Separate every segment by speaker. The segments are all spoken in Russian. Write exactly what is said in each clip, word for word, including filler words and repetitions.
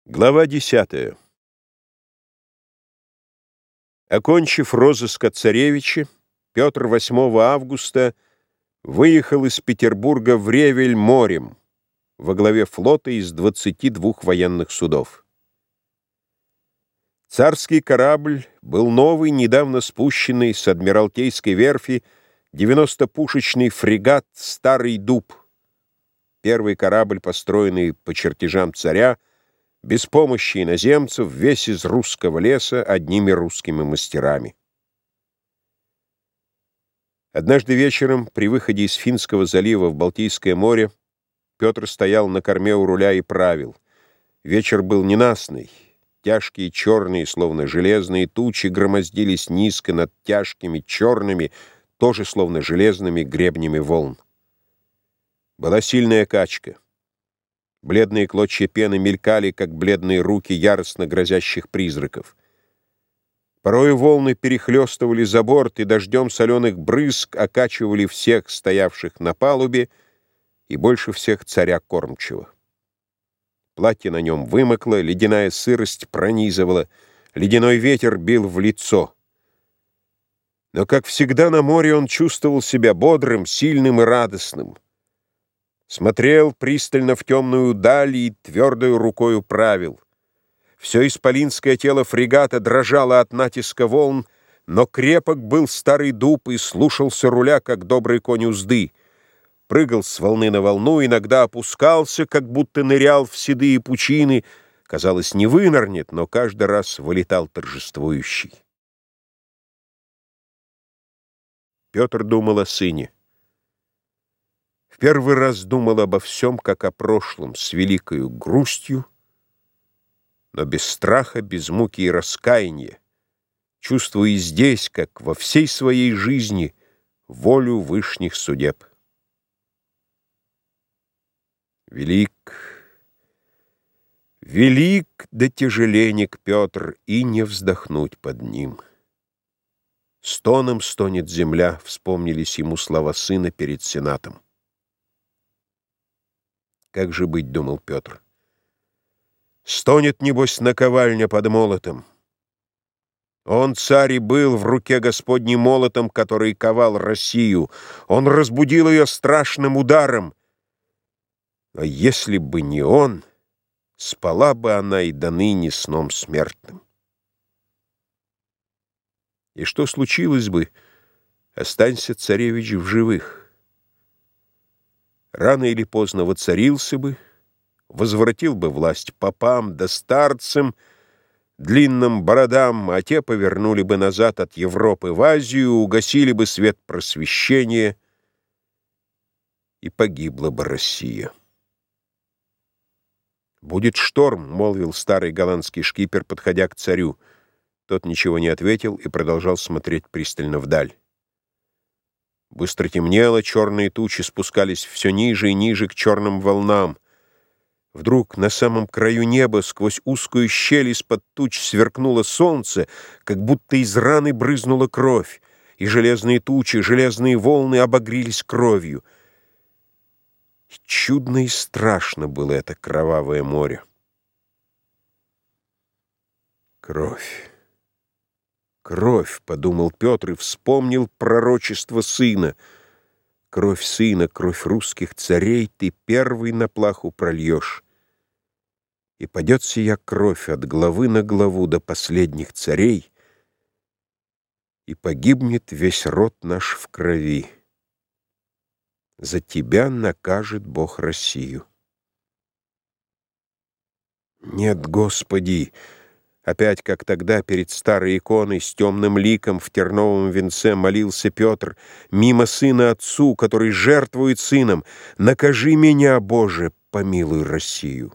Speaker 1: Глава десятая. Окончив розыск о царевиче, Петр восьмого августа выехал из Петербурга в Ревель морем во главе флота из двадцати двух военных судов. Царский корабль был новый, недавно спущенный с Адмиралтейской верфи девяностопушечный фрегат «Старый дуб», первый корабль, построенный по чертежам царя, без помощи иноземцев, весь из русского леса, одними русскими мастерами. Однажды вечером, при выходе из Финского залива в Балтийское море, Петр стоял на корме у руля и правил. Вечер был ненастный. Тяжкие черные, словно железные тучи, громоздились низко над тяжкими черными, тоже словно железными гребнями волн. Была сильная качка. Бледные клочья пены мелькали, как бледные руки яростно грозящих призраков. Порою волны перехлестывали за борт и дождем соленых брызг окачивали всех стоявших на палубе и больше всех царя кормчего. Платье на нем вымокло, ледяная сырость пронизывала, ледяной ветер бил в лицо. Но, как всегда на море, он чувствовал себя бодрым, сильным и радостным. Смотрел пристально в темную даль и твердою рукою правил. Все исполинское тело фрегата дрожало от натиска волн, но крепок был старый дуб и слушался руля, как добрый конь узды. Прыгал с волны на волну, иногда опускался, как будто нырял в седые пучины. Казалось, не вынырнет, но каждый раз вылетал торжествующий. Петр думал о сыне. В первый раз думал обо всем, как о прошлом, с великою грустью, но без страха, без муки и раскаяния, чувствуя и здесь, как во всей своей жизни, волю вышних судеб. Велик, велик да тяжеленек Петр, и не вздохнуть под ним. Стоном стонет земля, вспомнились ему слова сына перед сенатом. Как же быть, думал Петр. Стонет, небось, наковальня под молотом. Он, царь, и был в руке Господней молотом, который ковал Россию. Он разбудил ее страшным ударом. А если бы не он, спала бы она и до ныне сном смертным. И что случилось бы, останься царевич в живых? Рано или поздно воцарился бы, возвратил бы власть попам да старцам, длинным бородам, а те повернули бы назад от Европы в Азию, угасили бы свет просвещения, и погибла бы Россия. «Будет шторм», — молвил старый голландский шкипер, подходя к царю. Тот ничего не ответил и продолжал смотреть пристально вдаль. Быстро темнело, черные тучи спускались все ниже и ниже к черным волнам. Вдруг на самом краю неба сквозь узкую щель из-под туч сверкнуло солнце, как будто из раны брызнула кровь, и железные тучи, железные волны обогрелись кровью. И чудно и страшно было это кровавое море. Кровь. «Кровь», — подумал Петр и вспомнил пророчество сына. «Кровь сына, кровь русских царей ты первый на плаху прольешь. И падет сия кровь от главы на главу до последних царей, и погибнет весь род наш в крови. За тебя накажет Бог Россию». «Нет, Господи!» Опять, как тогда, перед старой иконой с темным ликом в терновом венце молился Петр, мимо сына отцу, который жертвует сыном: «Накажи меня, Боже, помилуй Россию».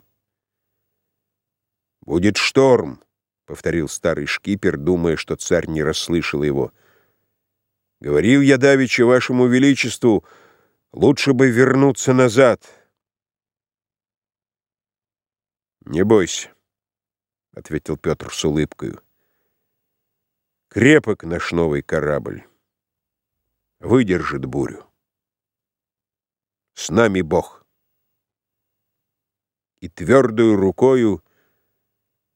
Speaker 1: «Будет шторм», — повторил старый шкипер, думая, что царь не расслышал его. «Говорил я давеча вашему величеству, лучше бы вернуться назад». «Не бойся», — ответил Петр с улыбкою. «Крепок наш новый корабль, выдержит бурю. С нами Бог». И твердою рукою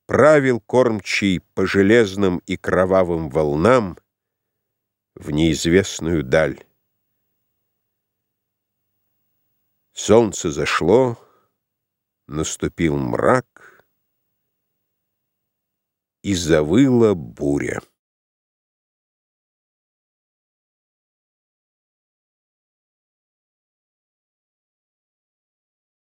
Speaker 1: правил кормчий по железным и кровавым волнам в неизвестную даль. Солнце зашло, наступил мрак, и завыла буря.